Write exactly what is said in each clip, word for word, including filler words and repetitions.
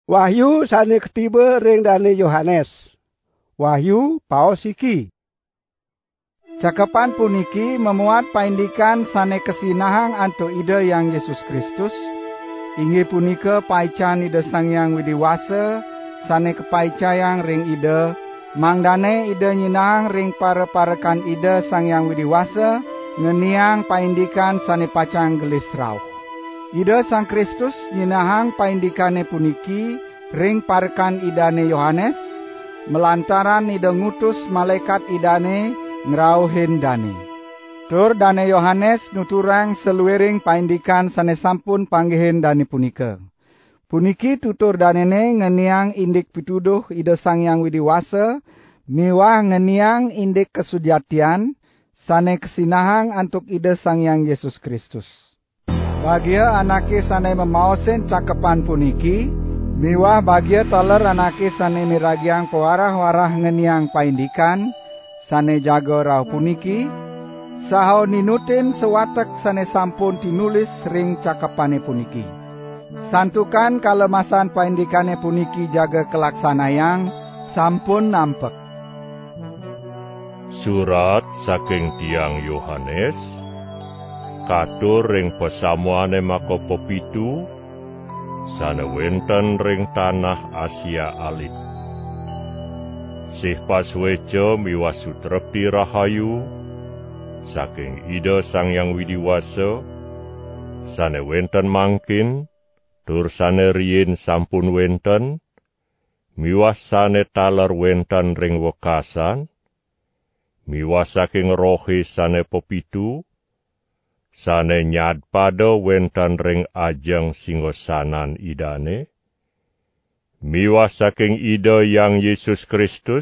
Wahyu sane ketiba ring Dane Yohanes. Wahyu paos iki. Cakepan puniki memuat paindikan sane kesinahang antuk Ida Yang Yesus Kristus. Inggih punika paican Ida Sang Hyang Widiwasa sane kepaicayang ring Ida. Mangdane Ida nyinahang ring para-parakan Ida Sang Hyang Widiwasa ngeniang paindikan sane pacang gelis rauh. Ida Sang Kristus nyinahang paindikane puniki ring parekan Idane Yohanes melantaran Ida ngutus malaikat Idane ngrauhin dane. Tur Dane Yohanes nuturang seluwiring paindikan sane sampun panggihin dane punika. Puniki tutur danene ngeniang indik pituduh Ida Sang Hyang Widiwasa miwah ngeniang indik kesujatian sane kesinahang antuk Ida Sang Hyang Yesus Kristus. Bagia anake sane memaosen cakepan puniki miwah bagia taler anake sane miragiang pewarah-warah ngeniang paindikan sane jaga rau puniki, saho ninutin sewatek sane sampun tinulis ring cakepane puniki. Santukan kalemasan paindikane puniki jaga kelaksanayang sampun nampek. Surat saking Tiang Yohanes, katur ring pesamuane makopo pitu, sane wenten ring tanah Asia alit. Sih pasweca miwah sutrepti rahayu saking Ida Sang Hyang Widiwasa sane wenten mangkin tur sane riyin sampun wenten miwah sane taler wenten ring wekasan miwah saking rohi sane pepitu sane nyad pada wenten ring ajeng singgasanan Idane miwah saking Ida Yang Yesus Kristus,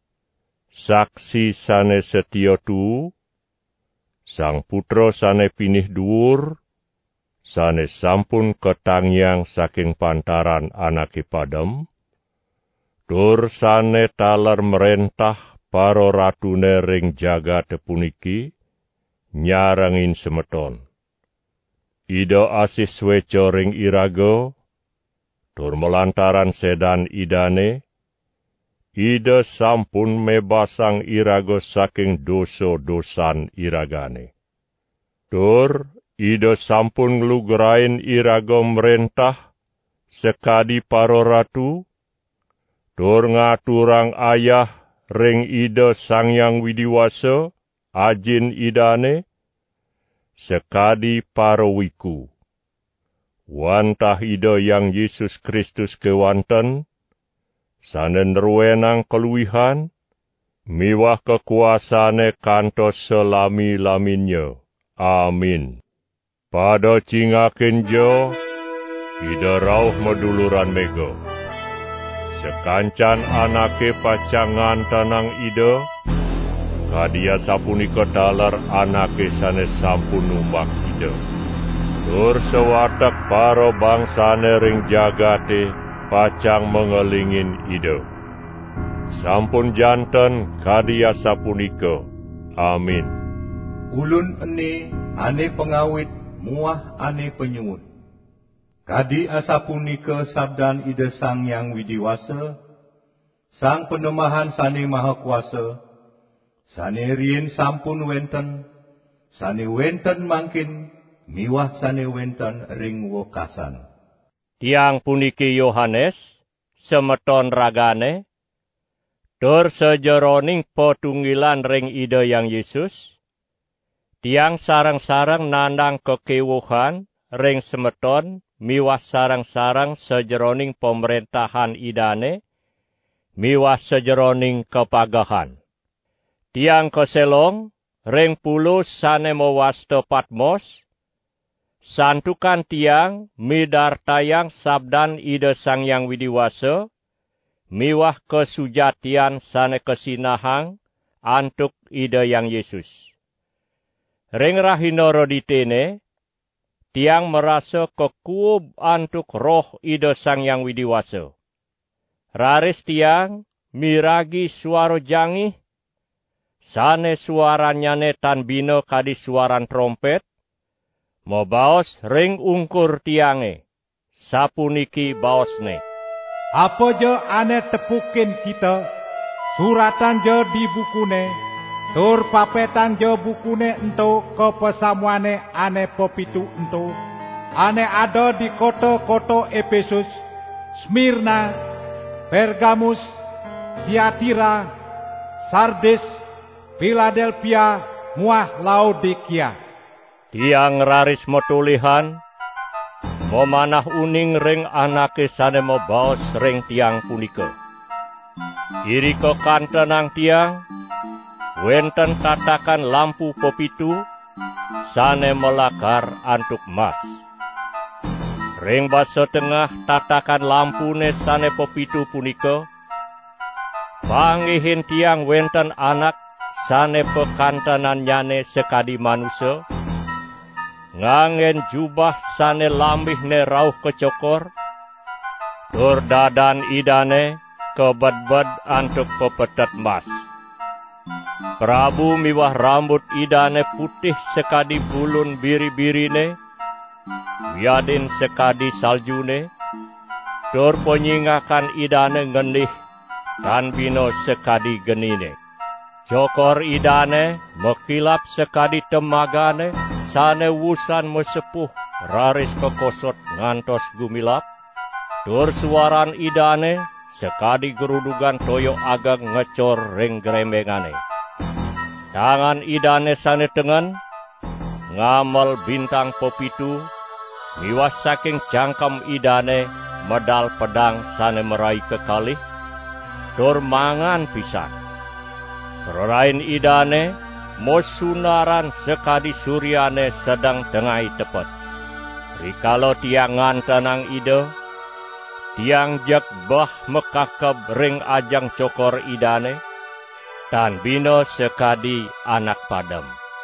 saksi sane setia tu, Sang Putra sane pinih dhuwur, sane sampun ketangyang saking pantaran anake padem, tur sane taler merentah para ratune ring jagat puniki, nyarangin semeton. Ida asih sweca ring iraga, tur melantaran sedan Idane, Ida sampun mebasang iraga saking dosa-dosan iragane. Tur Ida sampun nglugrain iraga merentah sekadi para ratu, tur ngaturang ayah ring Ida Sang Hyang Widiwasa, ajin Idane, sekadi para wiku. Wantah Ida Yang Yesus Kristus kewanten, sane nruwenang keluwihan, miwah kekuasane kantos selami-laminnya. Amin. Pada cingakin jo, Ida rauh meduluran mega. Sekancan anake pacangan tanang Ida, kadia sapunika taler anake sane sampun numbak Ida. Tur sewatak para bangsane ring jagate pacang mengelingin Ida. Sampun janten kadia sapunika. Amin. Ulun ene ane pengawit muah ane penyuwun. Kadi asapunika sabdan Ida Sang Hyang Widiwasa, Sang Penemahan sane maha kuasa, sane riyin sampun wenten, sane wenten mangkin, miwah sane wenten ring wekasan. Tiang puniki Yohanes, semeton ragane, tur sejeroning potunggilan ring Ida Yang Yesus, tiang sarang-sarang nandang kekewuhan ring semeton, miwah sarang-sarang sejeroning pemerintahan Idane, miwah sejeroning kepagahan. Tiang keselong, ring pulu sane mewasta Patmos, santukan tiang midartayang sabdan Ida Sang Hyang Widiwasa, miwah kesujatian sane kesinahang antuk Ida Yang Yesus. Ring rahina roditene, tiang merasa kekuub antuk roh Ida Sang Hyang Widiwasa. Raris tiang miragi suara jangih, sane suaranyane tan bina kadi suaran trompet, mo baos ring ungkur tiange, sapuniki baosne. Apa je ane tepukin kita, suratan je di bukune, tur papetan je bukune ento ke pesamuane ane pepitu ento, ane ada di kota-kota Efesus, Smyrna, Pergamus, Tiatira, Sardes, Philadelphia, muah Laodikia. Tiang raris motulihan, memanah uning ring anake sane mobaos ring tiang punika. Iriko kantenang tiang, wenten tatakan lampu pepitu, sane melakar antuk mas. Ring baso tengah tatakan lampune sane pepitu punika, panggihin tiang wenten anak sane pekantanan nyane sekadi manusia, ngangen jubah sane lambihne rauh kecokor, tur dadan idane kebed-bed antuk pepetet mas. Prabu miwah rambut idane putih sekadi bulun biri-birine, wiadin sekadi saljune, tur penyingakan idane ngenih tan bino sekadi genine. Cokor idane mekilap sekadi temagane, sane wusan mesepuh raris kekosot ngantos gumilap, tur suaran idane sekadi gerudugan toyo agak ngecor ring grembengane. Tangan idane sane tengen ngamal bintang pepitu, miwas saking jangkem idane medal pedang sane merai kekalih, tur mangan pisan. Rorain idane mosunaran sekadi suryane sedang tengai tepet. Rikalo tiang ngantenang ide, tiang jek bah mekakeb ring ajang cokor idane, tan bino sekadi anak padem.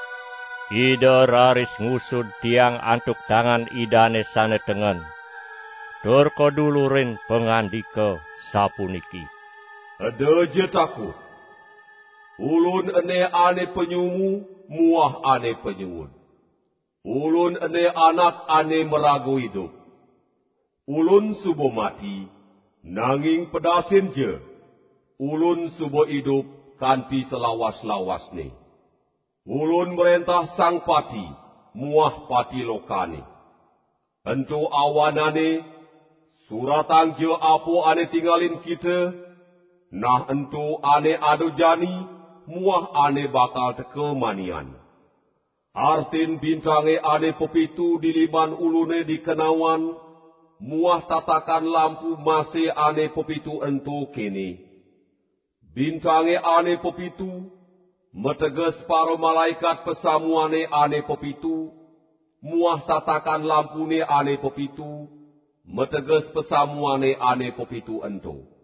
Ide raris ngusud tiang antuk tangan idane sane tengen, tur kodulurin pengandika sapuniki. Ada je takut. Ulun ene ane penyumu, muah ane penyuun. Ulun ene anak ane meragu hidup. Ulun subo mati, nanging pedasin je. Ulun subo hidup kanti selawas-lawas ni. Ulun merentah sang pati, muah pati lokane. Entu awanane, suratang je apo ane tinggalin kita, nah entu ane adu jani, muah ane bakal teke manian. Artin bintange ane pepitu di liman ulune di kenawan, muah tatakan lampu mase ane pepitu entu kene. Bintange ane pepitu, meteges para malaikat pesamuane ane pepitu, muah tatakan lampune ane pepitu, meteges pesamuane ane pepitu entu.